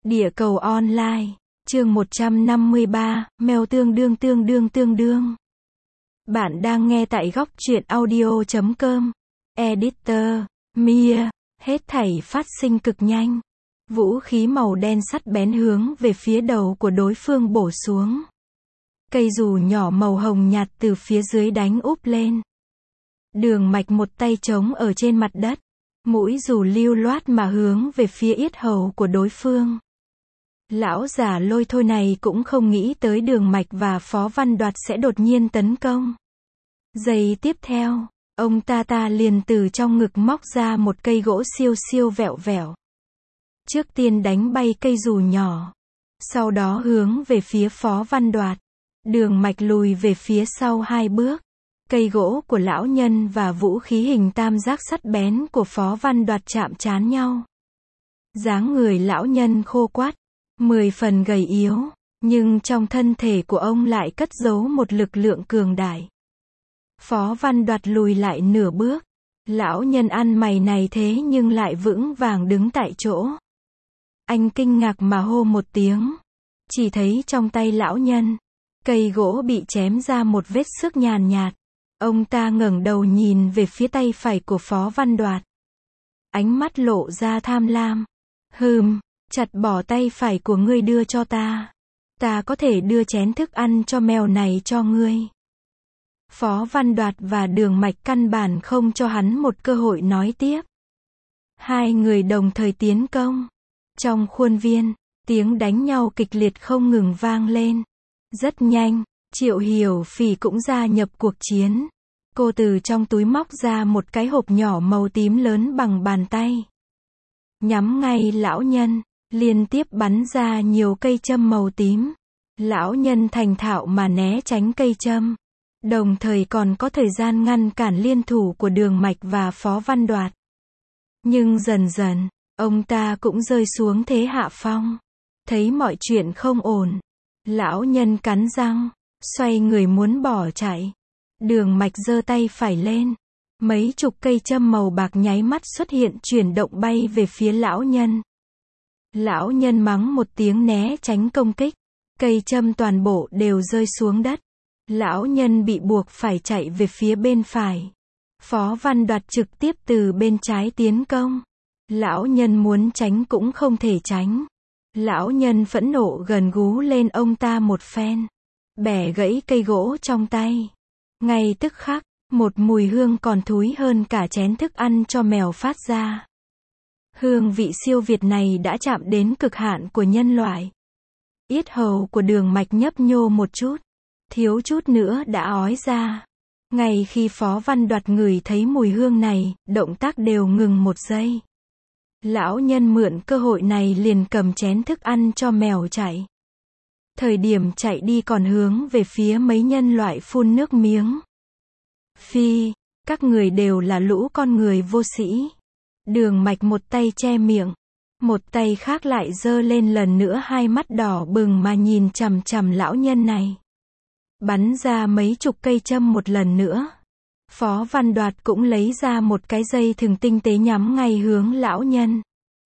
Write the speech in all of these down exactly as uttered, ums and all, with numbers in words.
Địa cầu online, chương một trăm năm mươi ba, mèo tương đương tương đương tương đương. Bạn đang nghe tại góc truyện audio chấm com. Editor, Mia, hết thảy phát sinh cực nhanh. Vũ khí màu đen sắt bén hướng về phía đầu của đối phương bổ xuống. Cây dù nhỏ màu hồng nhạt từ phía dưới đánh úp lên. Đường Mạch một tay trống ở trên mặt đất. Mũi dù lưu loát mà hướng về phía yết hầu của đối phương. Lão già lôi thôi này cũng không nghĩ tới Đường Mạch và Phó Văn Đoạt sẽ đột nhiên tấn công. Giây tiếp theo, ông ta ta liền từ trong ngực móc ra một cây gỗ siêu siêu vẹo vẹo. Trước tiên đánh bay cây dù nhỏ. Sau đó hướng về phía Phó Văn Đoạt. Đường Mạch lùi về phía sau hai bước. Cây gỗ của lão nhân và vũ khí hình tam giác sắt bén của Phó Văn Đoạt chạm trán nhau. Dáng người lão nhân khô quắt, mười phần gầy yếu, nhưng trong thân thể của ông lại cất giấu một lực lượng cường đại. Phó Văn Đoạt lùi lại nửa bước. Lão nhân ăn mày này thế nhưng lại vững vàng đứng tại chỗ. Anh kinh ngạc mà hô một tiếng. Chỉ thấy trong tay lão nhân, cây gỗ bị chém ra một vết xước nhàn nhạt. Ông ta ngẩng đầu nhìn về phía tay phải của Phó Văn Đoạt. Ánh mắt lộ ra tham lam. Hừm, chặt bỏ tay phải của ngươi đưa cho ta. Ta có thể đưa chén thức ăn cho mèo này cho ngươi. Phó Văn Đoạt và Đường Mạch căn bản không cho hắn một cơ hội nói tiếp. Hai người đồng thời tiến công. Trong khuôn viên, tiếng đánh nhau kịch liệt không ngừng vang lên. Rất nhanh, Triệu Hiểu Phỉ cũng gia nhập cuộc chiến. Cô từ trong túi móc ra một cái hộp nhỏ màu tím lớn bằng bàn tay. Nhắm ngay lão nhân, liên tiếp bắn ra nhiều cây châm màu tím. Lão nhân thành thạo mà né tránh cây châm. Đồng thời còn có thời gian ngăn cản liên thủ của Đường Mạch và Phó Văn Đoạt. Nhưng dần dần, ông ta cũng rơi xuống thế hạ phong. Thấy mọi chuyện không ổn. Lão nhân cắn răng, xoay người muốn bỏ chạy. Đường Mạch giơ tay phải lên. Mấy chục cây châm màu bạc nháy mắt xuất hiện chuyển động bay về phía lão nhân. Lão nhân mắng một tiếng né tránh công kích. Cây châm toàn bộ đều rơi xuống đất. Lão nhân bị buộc phải chạy về phía bên phải. Phó Văn Đoạt trực tiếp từ bên trái tiến công. Lão nhân muốn tránh cũng không thể tránh. Lão nhân phẫn nộ gần gú lên ông ta một phen. Bẻ gãy cây gỗ trong tay. Ngay tức khắc, một mùi hương còn thúi hơn cả chén thức ăn cho mèo phát ra. Hương vị siêu việt này đã chạm đến cực hạn của nhân loại. Yết hầu của Đường Mạch nhấp nhô một chút. Thiếu chút nữa đã ói ra. Ngay khi Phó Văn Đoạt ngửi thấy mùi hương này, động tác đều ngừng một giây. Lão nhân mượn cơ hội này liền cầm chén thức ăn cho mèo chạy. Thời điểm chạy đi còn hướng về phía mấy nhân loại phun nước miếng. Phi, các người đều là lũ con người vô sĩ. Đường Mạch một tay che miệng. Một tay khác lại giơ lên lần nữa hai mắt đỏ bừng mà nhìn chằm chằm lão nhân này. Bắn ra mấy chục cây châm một lần nữa. Phó Văn Đoạt cũng lấy ra một cái dây thừng tinh tế nhắm ngay hướng lão nhân.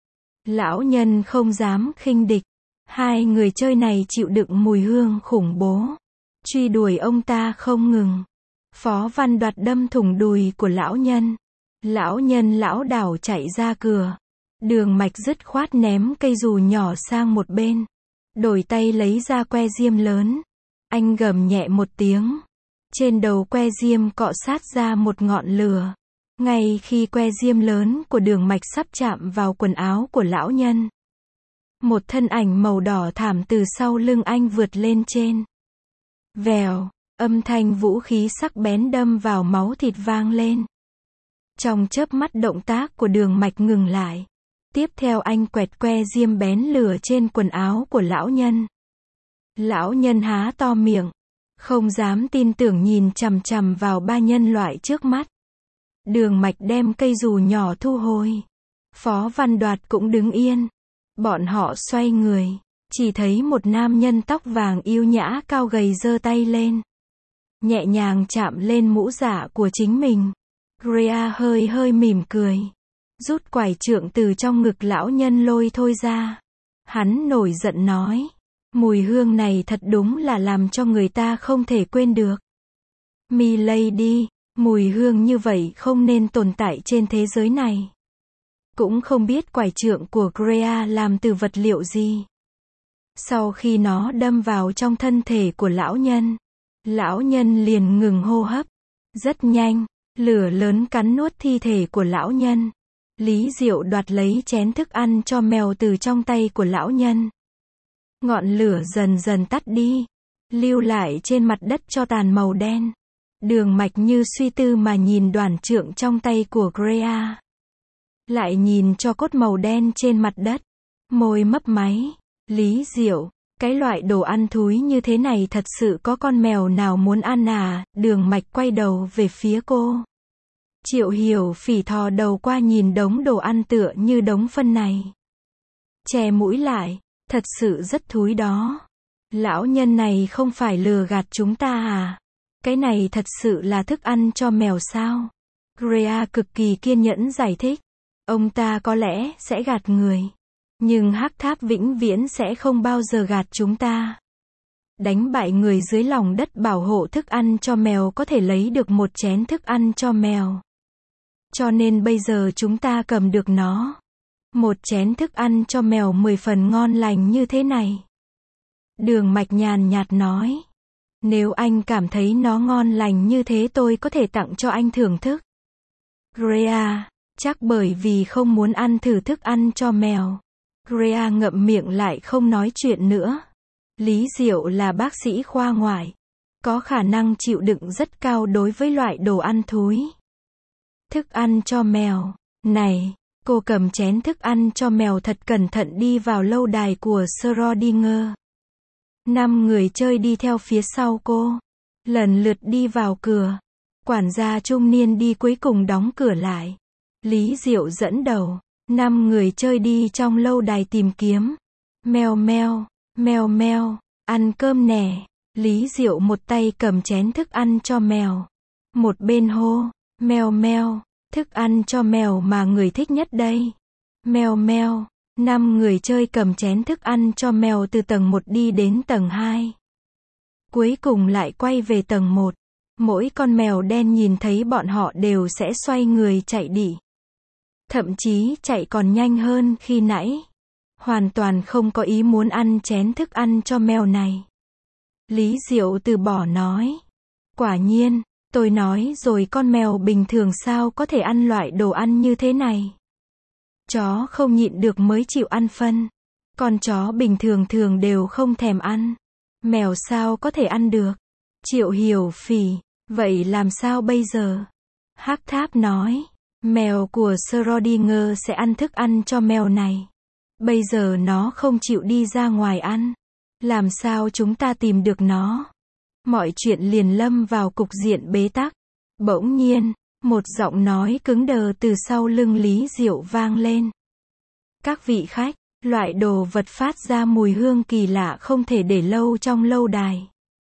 Lão nhân không dám khinh địch. Hai người chơi này chịu đựng mùi hương khủng bố. Truy đuổi ông ta không ngừng. Phó Văn Đoạt đâm thủng đùi của lão nhân. Lão nhân lão đảo chạy ra cửa. Đường Mạch dứt khoát ném cây dù nhỏ sang một bên. Đổi tay lấy ra que diêm lớn. Anh gầm nhẹ một tiếng. Trên đầu que diêm cọ sát ra một ngọn lửa. Ngay khi que diêm lớn của Đường Mạch sắp chạm vào quần áo của lão nhân. Một thân ảnh màu đỏ thảm từ sau lưng anh vượt lên trên. Vèo, âm thanh vũ khí sắc bén đâm vào máu thịt vang lên. Trong chớp mắt động tác của Đường Mạch ngừng lại. Tiếp theo anh quẹt que diêm bén lửa trên quần áo của lão nhân. Lão nhân há to miệng. Không dám tin tưởng nhìn chằm chằm vào ba nhân loại trước mắt. Đường Mạch đem cây dù nhỏ thu hồi. Phó Văn Đoạt cũng đứng yên. Bọn họ xoay người. Chỉ thấy một nam nhân tóc vàng yêu nhã cao gầy giơ tay lên. Nhẹ nhàng chạm lên mũ giả của chính mình. Rhea hơi hơi mỉm cười. Rút quải trượng từ trong ngực lão nhân lôi thôi ra. Hắn nổi giận nói. Mùi hương này thật đúng là làm cho người ta không thể quên được. Milady, mùi hương như vậy không nên tồn tại trên thế giới này. Cũng không biết quải trượng của Greer làm từ vật liệu gì. Sau khi nó đâm vào trong thân thể của lão nhân, lão nhân liền ngừng hô hấp. Rất nhanh, lửa lớn cắn nuốt thi thể của lão nhân. Lý Diệu đoạt lấy chén thức ăn cho mèo từ trong tay của lão nhân. Ngọn lửa dần dần tắt đi, lưu lại trên mặt đất tro tàn màu đen. Đường Mạch như suy tư mà nhìn đoản trượng trong tay của Greer. Lại nhìn cho cốt màu đen trên mặt đất. Môi mấp máy. Lý Diệu, cái loại đồ ăn thúi như thế này thật sự có con mèo nào muốn ăn à? Đường Mạch quay đầu về phía cô. Triệu Hiểu Phỉ thò đầu qua nhìn đống đồ ăn tựa như đống phân này. Che mũi lại, thật sự rất thúi đó. Lão nhân này không phải lừa gạt chúng ta à? Cái này thật sự là thức ăn cho mèo sao? Greer cực kỳ kiên nhẫn giải thích. Ông ta có lẽ sẽ gạt người. Nhưng Hắc Tháp vĩnh viễn sẽ không bao giờ gạt chúng ta. Đánh bại người dưới lòng đất bảo hộ thức ăn cho mèo có thể lấy được một chén thức ăn cho mèo. Cho nên bây giờ chúng ta cầm được nó. Một chén thức ăn cho mèo mười phần ngon lành như thế này. Đường Mạch nhàn nhạt nói. Nếu anh cảm thấy nó ngon lành như thế tôi có thể tặng cho anh thưởng thức. Greer, chắc bởi vì không muốn ăn thử thức ăn cho mèo. Greer ngậm miệng lại không nói chuyện nữa. Lý Diệu là bác sĩ khoa ngoại. Có khả năng chịu đựng rất cao đối với loại đồ ăn thúi. Thức ăn cho mèo. Này, cô cầm chén thức ăn cho mèo thật cẩn thận đi vào lâu đài của Schrödinger. Năm người chơi đi theo phía sau cô. Lần lượt đi vào cửa. Quản gia trung niên đi cuối cùng đóng cửa lại. Lý Diệu dẫn đầu. Năm người chơi đi trong lâu đài tìm kiếm. Mèo mèo, mèo mèo, ăn cơm nè. Lý Diệu một tay cầm chén thức ăn cho mèo. Một bên hô, mèo mèo, thức ăn cho mèo mà người thích nhất đây. Mèo mèo, năm người chơi cầm chén thức ăn cho mèo từ tầng một đi đến tầng hai. Cuối cùng lại quay về tầng một. Mỗi con mèo đen nhìn thấy bọn họ đều sẽ xoay người chạy đi. Thậm chí chạy còn nhanh hơn khi nãy. Hoàn toàn không có ý muốn ăn chén thức ăn cho mèo này. Lý Diệu từ bỏ nói. Quả nhiên, tôi nói rồi con mèo bình thường sao có thể ăn loại đồ ăn như thế này. Chó không nhịn được mới chịu ăn phân. Con chó bình thường thường đều không thèm ăn. Mèo sao có thể ăn được. Triệu Hiểu Phỉ, vậy làm sao bây giờ? Hắc Tháp nói. Mèo của Schrödinger sẽ ăn thức ăn cho mèo này. Bây giờ nó không chịu đi ra ngoài ăn. Làm sao chúng ta tìm được nó? Mọi chuyện liền lâm vào cục diện bế tắc. Bỗng nhiên, một giọng nói cứng đờ từ sau lưng Lý Diệu vang lên. Các vị khách, loại đồ vật phát ra mùi hương kỳ lạ không thể để lâu trong lâu đài.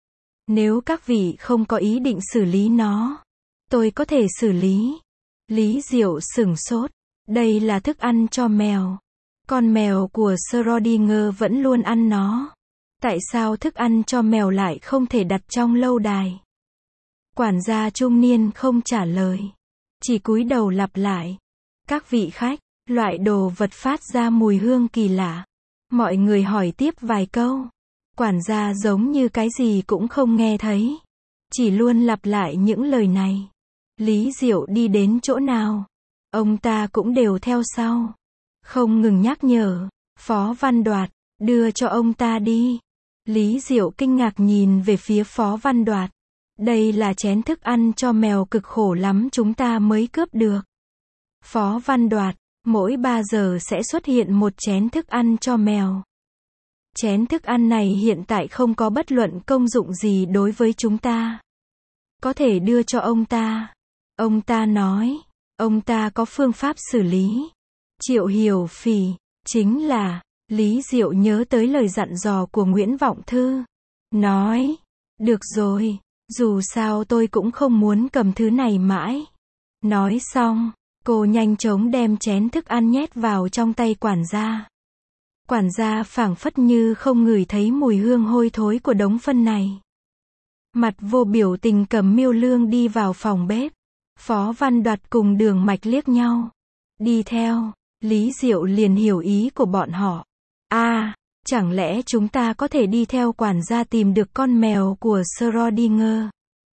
Nếu các vị không có ý định xử lý nó, tôi có thể xử lý. Lý Diệu sửng sốt. Đây là thức ăn cho mèo. Con mèo của Schrödinger vẫn luôn ăn nó. Tại sao thức ăn cho mèo lại không thể đặt trong lâu đài? Quản gia trung niên không trả lời. Chỉ cúi đầu lặp lại. Các vị khách, loại đồ vật phát ra mùi hương kỳ lạ. Mọi người hỏi tiếp vài câu. Quản gia giống như cái gì cũng không nghe thấy. Chỉ luôn lặp lại những lời này. Lý Diệu đi đến chỗ nào, ông ta cũng đều theo sau. Không ngừng nhắc nhở. Phó Văn Đoạt, đưa cho ông ta đi. Lý Diệu kinh ngạc nhìn về phía Phó Văn Đoạt. Đây là chén thức ăn cho mèo cực khổ lắm chúng ta mới cướp được. Phó Văn Đoạt, mỗi ba giờ sẽ xuất hiện một chén thức ăn cho mèo. Chén thức ăn này hiện tại không có bất luận công dụng gì đối với chúng ta. Có thể đưa cho ông ta. Ông ta nói, ông ta có phương pháp xử lý. Triệu Hiểu Phỉ, chính là, Lý Diệu nhớ tới lời dặn dò của Nguyễn Vọng Thư. Nói, được rồi, dù sao tôi cũng không muốn cầm thứ này mãi. Nói xong, cô nhanh chóng đem chén thức ăn nhét vào trong tay quản gia. Quản gia phảng phất như không ngửi thấy mùi hương hôi thối của đống phân này. Mặt vô biểu tình cầm miêu lương đi vào phòng bếp. Phó Văn Đoạt cùng Đường Mạch liếc nhau. Đi theo, Lý Diệu liền hiểu ý của bọn họ. a à, chẳng lẽ chúng ta có thể đi theo quản gia tìm được con mèo của Schrödinger?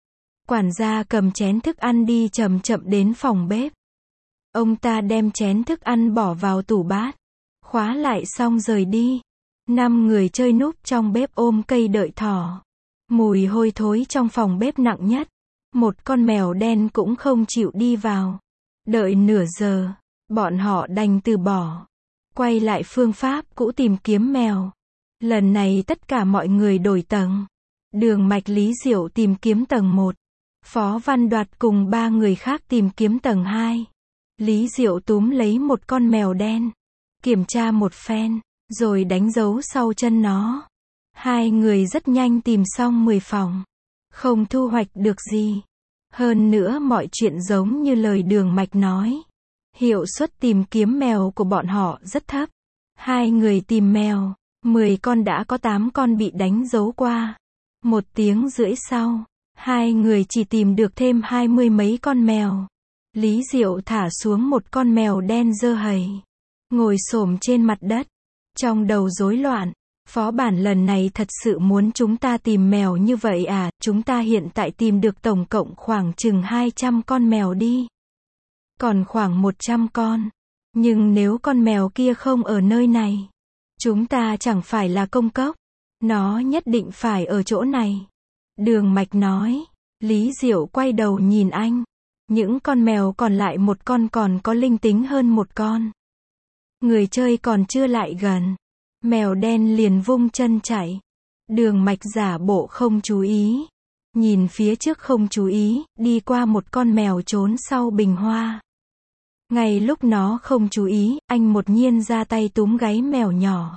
Quản gia cầm chén thức ăn đi chậm chậm đến phòng bếp. Ông ta đem chén thức ăn bỏ vào tủ bát, khóa lại xong rời đi. Năm người chơi núp trong bếp ôm cây đợi thỏ. Mùi hôi thối trong phòng bếp nặng nhất. Một con mèo đen cũng không chịu đi vào. Đợi nửa giờ, bọn họ đành từ bỏ. Quay lại phương pháp cũ tìm kiếm mèo. Lần này tất cả mọi người đổi tầng. Đường Mạch Lý Diệu tìm kiếm tầng một. Phó Văn Đoạt cùng ba người khác tìm kiếm tầng hai. Lý Diệu túm lấy một con mèo đen. Kiểm tra một phen, rồi đánh dấu sau chân nó. Hai người rất nhanh tìm xong mười phòng. Không thu hoạch được gì. Hơn nữa mọi chuyện giống như lời Đường Mạch nói. Hiệu suất tìm kiếm mèo của bọn họ rất thấp. Hai người tìm mèo, mười con đã có tám con bị đánh dấu qua. Một tiếng rưỡi sau, hai người chỉ tìm được thêm hai mươi mấy con mèo. Lý Diệu thả xuống một con mèo đen dơ hầy. Ngồi xổm trên mặt đất. Trong đầu rối loạn. Phó bản lần này thật sự muốn chúng ta tìm mèo như vậy à? Chúng ta hiện tại tìm được tổng cộng khoảng chừng hai trăm con mèo đi. Còn khoảng một trăm con. Nhưng nếu con mèo kia không ở nơi này, chúng ta chẳng phải là công cốc. Nó nhất định phải ở chỗ này. Đường Mạch nói. Lý Diệu quay đầu nhìn anh. Những con mèo còn lại một con còn có linh tính hơn một con. Người chơi còn chưa lại gần. Mèo đen liền vung chân chạy. Đường Mạch giả bộ không chú ý. Nhìn phía trước không chú ý, đi qua một con mèo trốn sau bình hoa. Ngay lúc nó không chú ý, anh đột nhiên ra tay túm gáy mèo nhỏ.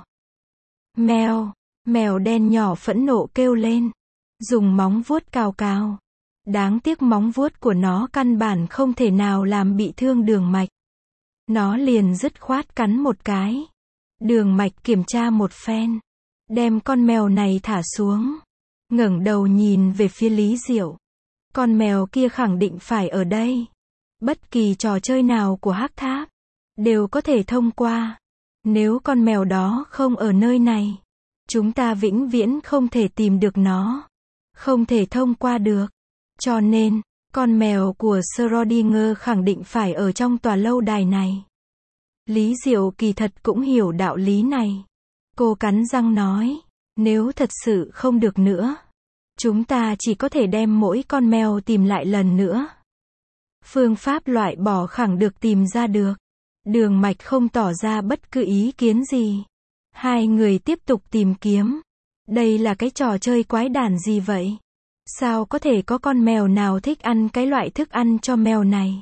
Mèo, mèo đen nhỏ phẫn nộ kêu lên. Dùng móng vuốt cào cào. Đáng tiếc móng vuốt của nó căn bản không thể nào làm bị thương Đường Mạch. Nó liền dứt khoát cắn một cái. Đường Mạch kiểm tra một phen. Đem con mèo này thả xuống. Ngẩng đầu nhìn về phía Lý Diệu. Con mèo kia khẳng định phải ở đây. Bất kỳ trò chơi nào của Hắc Tháp đều có thể thông qua. Nếu con mèo đó không ở nơi này, chúng ta vĩnh viễn không thể tìm được nó. Không thể thông qua được. Cho nên, con mèo của Schrödinger khẳng định phải ở trong tòa lâu đài này. Lý Diệu kỳ thật cũng hiểu đạo lý này. Cô cắn răng nói, nếu thật sự không được nữa, chúng ta chỉ có thể đem mỗi con mèo tìm lại lần nữa. Phương pháp loại bỏ khẳng được tìm ra được. Đường Mạch không tỏ ra bất cứ ý kiến gì. Hai người tiếp tục tìm kiếm. Đây là cái trò chơi quái đản gì vậy? Sao có thể có con mèo nào thích ăn cái loại thức ăn cho mèo này?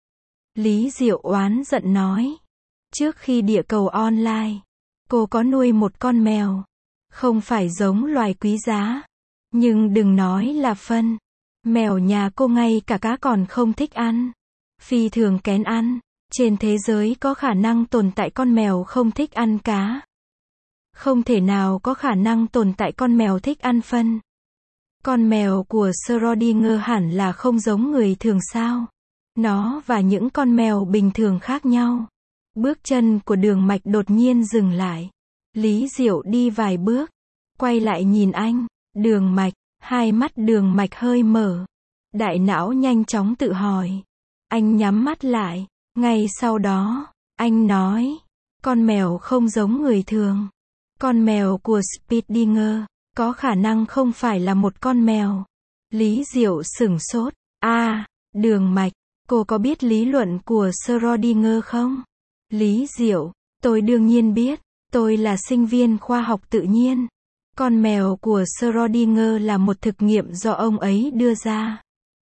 Lý Diệu oán giận nói. Trước khi địa cầu online, cô có nuôi một con mèo. Không phải giống loài quý giá. Nhưng đừng nói là phân. Mèo nhà cô ngay cả cá còn không thích ăn. Phi thường kén ăn. Trên thế giới có khả năng tồn tại con mèo không thích ăn cá. Không thể nào có khả năng tồn tại con mèo thích ăn phân. Con mèo của Schrödinger hẳn là không giống người thường sao? Nó và những con mèo bình thường khác nhau. Bước chân của Đường Mạch đột nhiên dừng lại. Lý Diệu đi vài bước. Quay lại nhìn anh. Đường Mạch. Hai mắt Đường Mạch hơi mở. Đại não nhanh chóng tự hỏi. Anh nhắm mắt lại. Ngay sau đó, anh nói. Con mèo không giống người thường. Con mèo của Schrödinger có khả năng không phải là một con mèo. Lý Diệu sửng sốt. a à, Đường Mạch, cô có biết lý luận của Schrödinger không? Lý Diệu, tôi đương nhiên biết. Tôi là sinh viên khoa học tự nhiên. Con mèo của Schrödinger là một thực nghiệm do ông ấy đưa ra.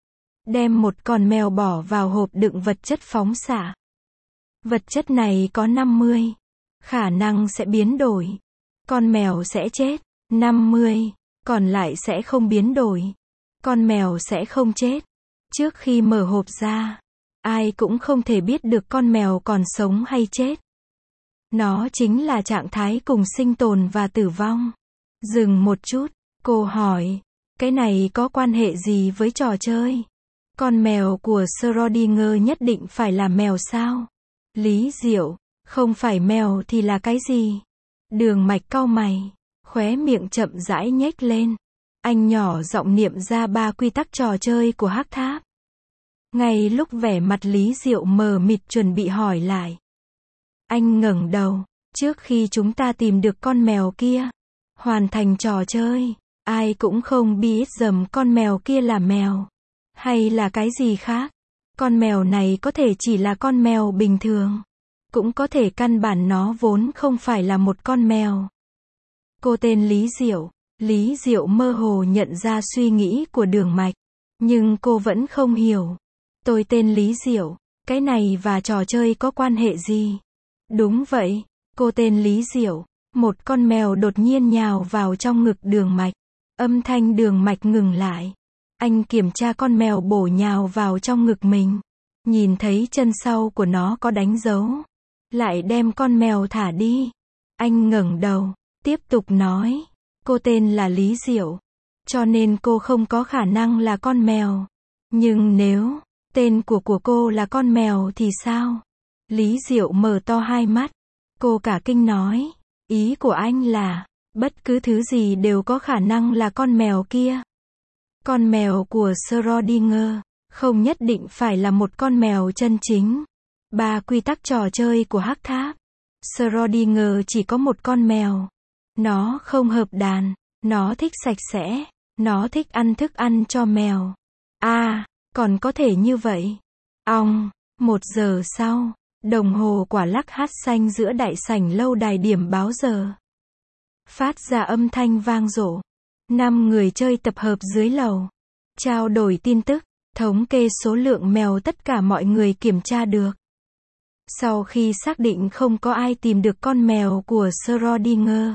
Đem một con mèo bỏ vào hộp đựng vật chất phóng xạ. Vật chất này có năm mươi. Khả năng sẽ biến đổi. Con mèo sẽ chết. năm mươi. Còn lại sẽ không biến đổi. Con mèo sẽ không chết. Trước khi mở hộp ra, ai cũng không thể biết được con mèo còn sống hay chết. Nó chính là trạng thái cùng sinh tồn và tử vong. Dừng một chút, cô hỏi, cái này có quan hệ gì với trò chơi? Con mèo của Schrödinger nhất định phải là mèo sao? Lý Diệu, không phải mèo thì là cái gì? Đường Mạch cau mày, khóe miệng chậm rãi nhếch lên. Anh nhỏ giọng niệm ra ba quy tắc trò chơi của Hắc Tháp. Ngay lúc vẻ mặt Lý Diệu mờ mịt chuẩn bị hỏi lại, anh ngẩng đầu, trước khi chúng ta tìm được con mèo kia, hoàn thành trò chơi, ai cũng không biết dầm con mèo kia là mèo, hay là cái gì khác. Con mèo này có thể chỉ là con mèo bình thường, cũng có thể căn bản nó vốn không phải là một con mèo. Cô tên Lý Diệu. Lý Diệu mơ hồ nhận ra suy nghĩ của Đường Mạch, nhưng cô vẫn không hiểu. Tôi tên Lý Diệu, cái này và trò chơi có quan hệ gì? Đúng vậy, cô tên Lý Diệu. Một con mèo đột nhiên nhào vào trong ngực Đường Mạch. Âm thanh Đường Mạch ngừng lại. Anh kiểm tra con mèo bổ nhào vào trong ngực mình. Nhìn thấy chân sau của nó có đánh dấu. Lại đem con mèo thả đi. Anh ngẩng đầu, tiếp tục nói. Cô tên là Lý Diệu, cho nên cô không có khả năng là con mèo. Nhưng nếu tên của của cô là con mèo thì sao? Lý Diệu mở to hai mắt. Cô cả kinh nói, ý của anh là, bất cứ thứ gì đều có khả năng là con mèo kia. Con mèo của Schrödinger, không nhất định phải là một con mèo chân chính. Ba quy tắc trò chơi của Hắc Tháp. Schrödinger chỉ có một con mèo. Nó không hợp đàn, nó thích sạch sẽ, nó thích ăn thức ăn cho mèo. À, còn có thể như vậy. Ong, một giờ sau, đồng hồ quả lắc hát xanh giữa đại sảnh lâu đài điểm báo giờ. Phát ra âm thanh vang dội. Năm người chơi tập hợp dưới lầu. Trao đổi tin tức, thống kê số lượng mèo tất cả mọi người kiểm tra được. Sau khi xác định không có ai tìm được con mèo của Schrödinger,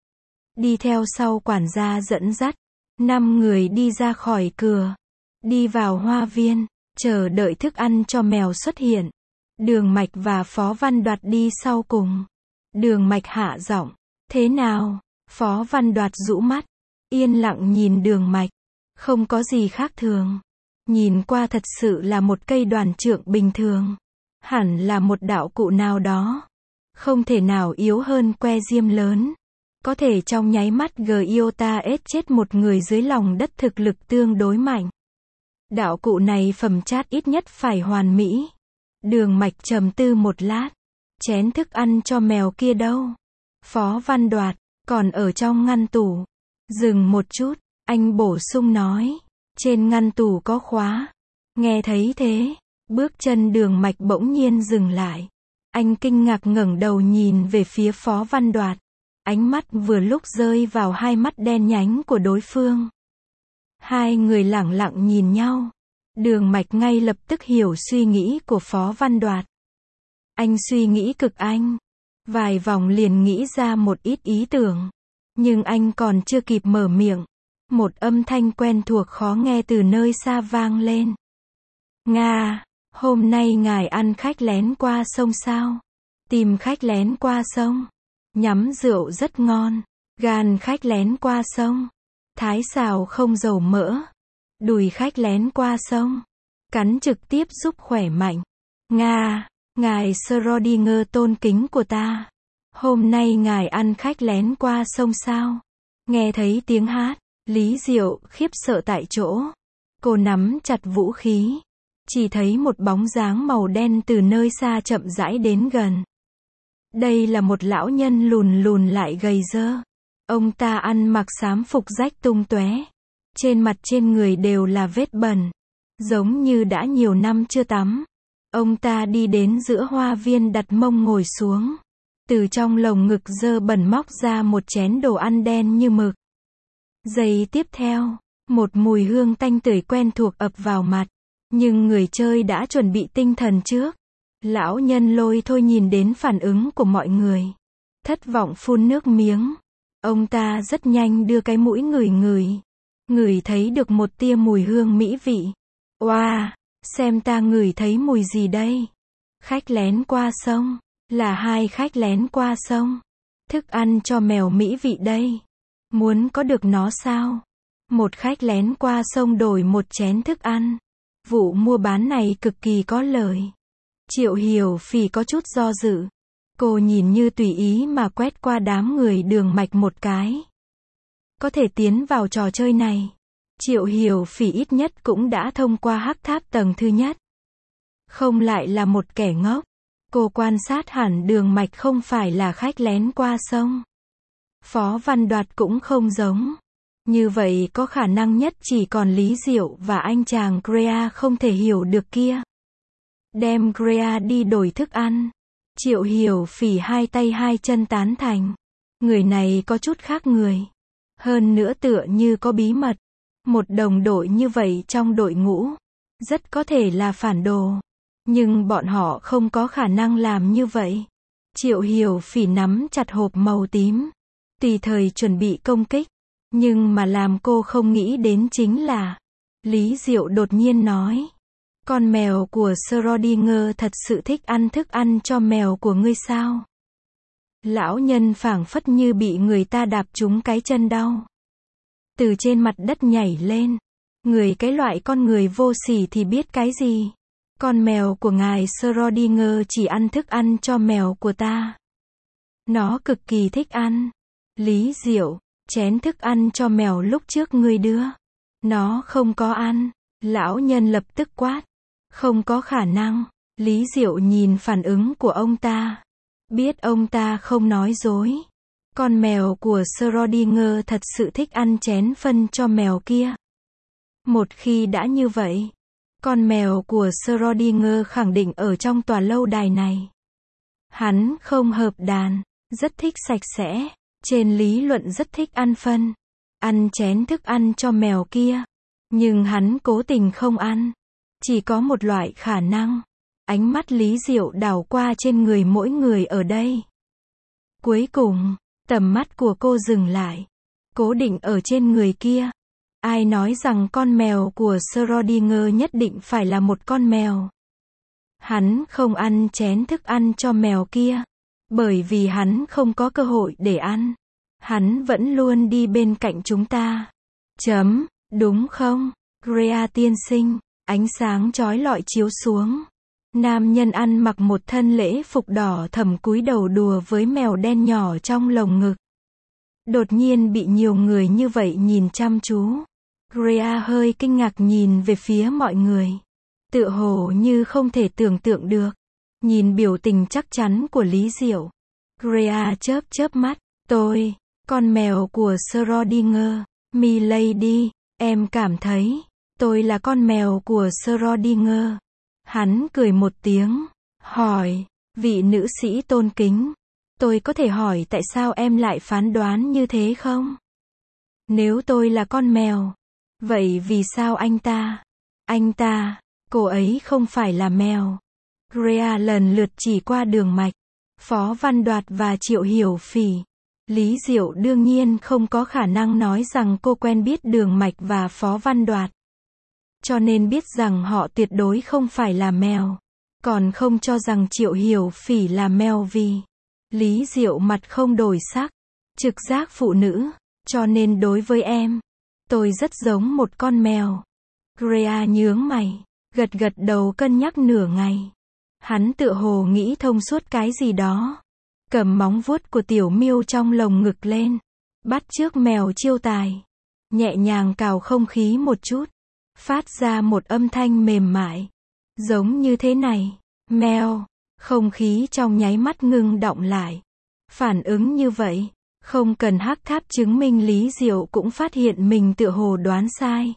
đi theo sau quản gia dẫn dắt, năm người đi ra khỏi cửa, đi vào hoa viên, chờ đợi thức ăn cho mèo xuất hiện. Đường Mạch và Phó Văn Đoạt đi sau cùng. Đường Mạch hạ giọng, thế nào? Phó Văn Đoạt rũ mắt, yên lặng nhìn Đường Mạch, không có gì khác thường. Nhìn qua thật sự là một cây đoàn trượng bình thường, hẳn là một đạo cụ nào đó, không thể nào yếu hơn que diêm lớn. Có thể trong nháy mắt giota ết chết một người dưới lòng đất thực lực tương đối mạnh. Đạo cụ này phẩm chất ít nhất phải hoàn mỹ. Đường Mạch trầm tư một lát. Chén thức ăn cho mèo kia đâu? Phó Văn Đoạt, còn ở trong ngăn tủ. Dừng một chút, anh bổ sung nói. Trên ngăn tủ có khóa. Nghe thấy thế, bước chân Đường Mạch bỗng nhiên dừng lại. Anh kinh ngạc ngẩng đầu nhìn về phía Phó Văn Đoạt. Ánh mắt vừa lúc rơi vào hai mắt đen nhánh của đối phương. Hai người lẳng lặng nhìn nhau. Đường Mạch ngay lập tức hiểu suy nghĩ của Phó Văn Đoạt. Anh suy nghĩ cực anh. Vài vòng liền nghĩ ra một ít ý tưởng. Nhưng anh còn chưa kịp mở miệng. Một âm thanh quen thuộc khó nghe từ nơi xa vang lên. Nga, hôm nay ngài ăn khách lén qua sông sao? Tìm khách lén qua sông. Nhắm rượu rất ngon. Gan khách lén qua sông. Thái xào không dầu mỡ. Đùi khách lén qua sông. Cắn trực tiếp giúp khỏe mạnh. Nga, ngài Schrödinger tôn kính của ta. Hôm nay ngài ăn khách lén qua sông sao? Nghe thấy tiếng hát, Lý Diệu khiếp sợ tại chỗ. Cô nắm chặt vũ khí. Chỉ thấy một bóng dáng màu đen từ nơi xa chậm rãi đến gần. Đây là một lão nhân lùn lùn lại gầy rơ. Ông ta ăn mặc xám phục rách tung tóe. Trên mặt trên người đều là vết bẩn. Giống như đã nhiều năm chưa tắm. Ông ta đi đến giữa hoa viên đặt mông ngồi xuống. Từ trong lồng ngực dơ bẩn móc ra một chén đồ ăn đen như mực. Giây tiếp theo, một mùi hương tanh tưởi quen thuộc ập vào mặt. Nhưng người chơi đã chuẩn bị tinh thần trước. Lão nhân lôi thôi nhìn đến phản ứng của mọi người. Thất vọng phun nước miếng. Ông ta rất nhanh đưa cái mũi ngửi ngửi. Ngửi thấy được một tia mùi hương mỹ vị. Oa, wow, xem ta ngửi thấy mùi gì đây? Khách lén qua sông. Là hai khách lén qua sông. Thức ăn cho mèo mỹ vị đây. Muốn có được nó sao? Một khách lén qua sông đổi một chén thức ăn. Vụ mua bán này cực kỳ có lời. Triệu Hiểu Phỉ có chút do dự. Cô nhìn như tùy ý mà quét qua đám người Đường Mạch một cái. Có thể tiến vào trò chơi này. Triệu Hiểu Phỉ ít nhất cũng đã thông qua hắc tháp tầng thứ nhất. Không lại là một kẻ ngốc. Cô quan sát hẳn Đường Mạch không phải là khách lén qua sông. Phó Văn Đoạt cũng không giống. Như vậy có khả năng nhất chỉ còn Lý Diệu và anh chàng Grea không thể hiểu được kia. Đem Grea đi đổi thức ăn. Triệu Hiểu Phỉ hai tay hai chân tán thành. Người này có chút khác người. Hơn nữa tựa như có bí mật. Một đồng đội như vậy trong đội ngũ. Rất có thể là phản đồ. Nhưng bọn họ không có khả năng làm như vậy. Triệu Hiểu Phỉ nắm chặt hộp màu tím. Tùy thời chuẩn bị công kích. Nhưng mà làm cô không nghĩ đến chính là Lý Diệu đột nhiên nói. Con mèo của Schrödinger thật sự thích ăn thức ăn cho mèo của ngươi sao? Lão nhân phảng phất như bị người ta đạp trúng cái chân đau. Từ trên mặt đất nhảy lên. Người cái loại con người vô sỉ thì biết cái gì? Con mèo của ngài Schrödinger chỉ ăn thức ăn cho mèo của ta. Nó cực kỳ thích ăn. Lý Diệu, chén thức ăn cho mèo lúc trước ngươi đưa. Nó không có ăn. Lão nhân lập tức quát. Không có khả năng. Lý Diệu nhìn phản ứng của ông ta. Biết ông ta không nói dối. Con mèo của Schrödinger thật sự thích ăn chén phân cho mèo kia. Một khi đã như vậy, con mèo của Schrödinger khẳng định ở trong tòa lâu đài này. Hắn không hợp đàn, rất thích sạch sẽ, trên lý luận rất thích ăn phân, ăn chén thức ăn cho mèo kia. Nhưng hắn cố tình không ăn. Chỉ có một loại khả năng. Ánh mắt Lý Diệu đảo qua trên người mỗi người ở đây. Cuối cùng, tầm mắt của cô dừng lại. Cố định ở trên người kia. Ai nói rằng con mèo của Schrödinger nhất định phải là một con mèo? Hắn không ăn chén thức ăn cho mèo kia. Bởi vì hắn không có cơ hội để ăn. Hắn vẫn luôn đi bên cạnh chúng ta. Chấm, đúng không? Grea tiên sinh. Ánh sáng chói lọi chiếu xuống. Nam nhân ăn mặc một thân lễ phục đỏ thẫm cúi đầu đùa với mèo đen nhỏ trong lồng ngực. Đột nhiên bị nhiều người như vậy nhìn chăm chú. Grea hơi kinh ngạc nhìn về phía mọi người. Tựa hồ như không thể tưởng tượng được. Nhìn biểu tình chắc chắn của Lý Diệu. Grea chớp chớp mắt. Tôi, con mèo của Schrödinger, Milady, em cảm thấy, tôi là con mèo của Schrödinger. Hắn cười một tiếng, hỏi, vị nữ sĩ tôn kính, tôi có thể hỏi tại sao em lại phán đoán như thế không? Nếu tôi là con mèo, vậy vì sao anh ta? Anh ta, cô ấy không phải là mèo. Grea lần lượt chỉ qua Đường Mạch, Phó Văn Đoạt và Triệu Hiểu Phỉ. Lý Diệu đương nhiên không có khả năng nói rằng cô quen biết Đường Mạch và Phó Văn Đoạt. Cho nên biết rằng họ tuyệt đối không phải là mèo. Còn không cho rằng Triệu Hiểu Phỉ là mèo vì Lý Diệu mặt không đổi sắc. Trực giác phụ nữ. Cho nên đối với em, tôi rất giống một con mèo. Grea nhướng mày, gật gật đầu cân nhắc nửa ngày. Hắn tựa hồ nghĩ thông suốt cái gì đó. Cầm móng vuốt của tiểu miêu trong lồng ngực lên. Bắt chước mèo chiêu tài. Nhẹ nhàng cào không khí một chút. Phát ra một âm thanh mềm mại. Giống như thế này. Mèo. Không khí trong nháy mắt ngưng đọng lại. Phản ứng như vậy. Không cần hắc tháp chứng minh Lý Diệu cũng phát hiện mình tựa hồ đoán sai.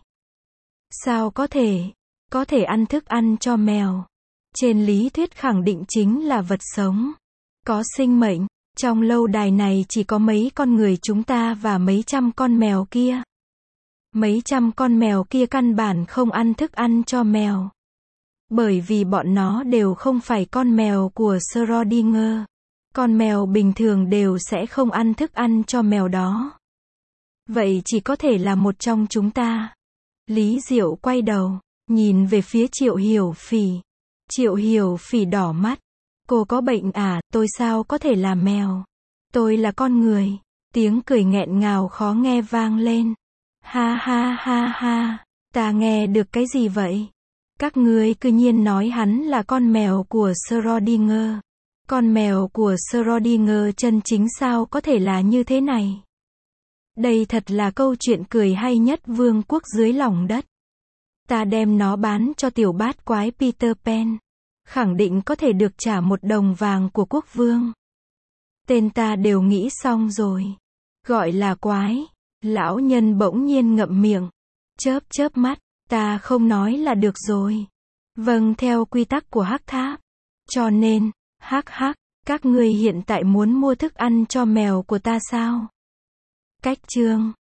Sao có thể? Có thể ăn thức ăn cho mèo. Trên lý thuyết khẳng định chính là vật sống. Có sinh mệnh. Trong lâu đài này chỉ có mấy con người chúng ta và mấy trăm con mèo kia. Mấy trăm con mèo kia căn bản không ăn thức ăn cho mèo. Bởi vì bọn nó đều không phải con mèo của Schrödinger. Con mèo bình thường đều sẽ không ăn thức ăn cho mèo đó. Vậy chỉ có thể là một trong chúng ta. Lý Diệu quay đầu, nhìn về phía Triệu Hiểu Phỉ. Triệu Hiểu Phỉ đỏ mắt. Cô có bệnh à, tôi sao có thể là mèo? Tôi là con người. Tiếng cười nghẹn ngào khó nghe vang lên. Ha ha ha ha, ta nghe được cái gì vậy? Các ngươi cứ nhiên nói hắn là con mèo của Schrödinger. Con mèo của Schrödinger chân chính sao có thể là như thế này? Đây thật là câu chuyện cười hay nhất vương quốc dưới lòng đất. Ta đem nó bán cho tiểu bát quái Peter Pan. Khẳng định có thể được trả một đồng vàng của quốc vương. Tên ta đều nghĩ xong rồi. Gọi là quái. Lão nhân bỗng nhiên ngậm miệng. Chớp chớp mắt. Ta không nói là được rồi. Vâng, theo quy tắc của hắc tháp. Cho nên, hắc hắc, các ngươi hiện tại muốn mua thức ăn cho mèo của ta sao? Cách chương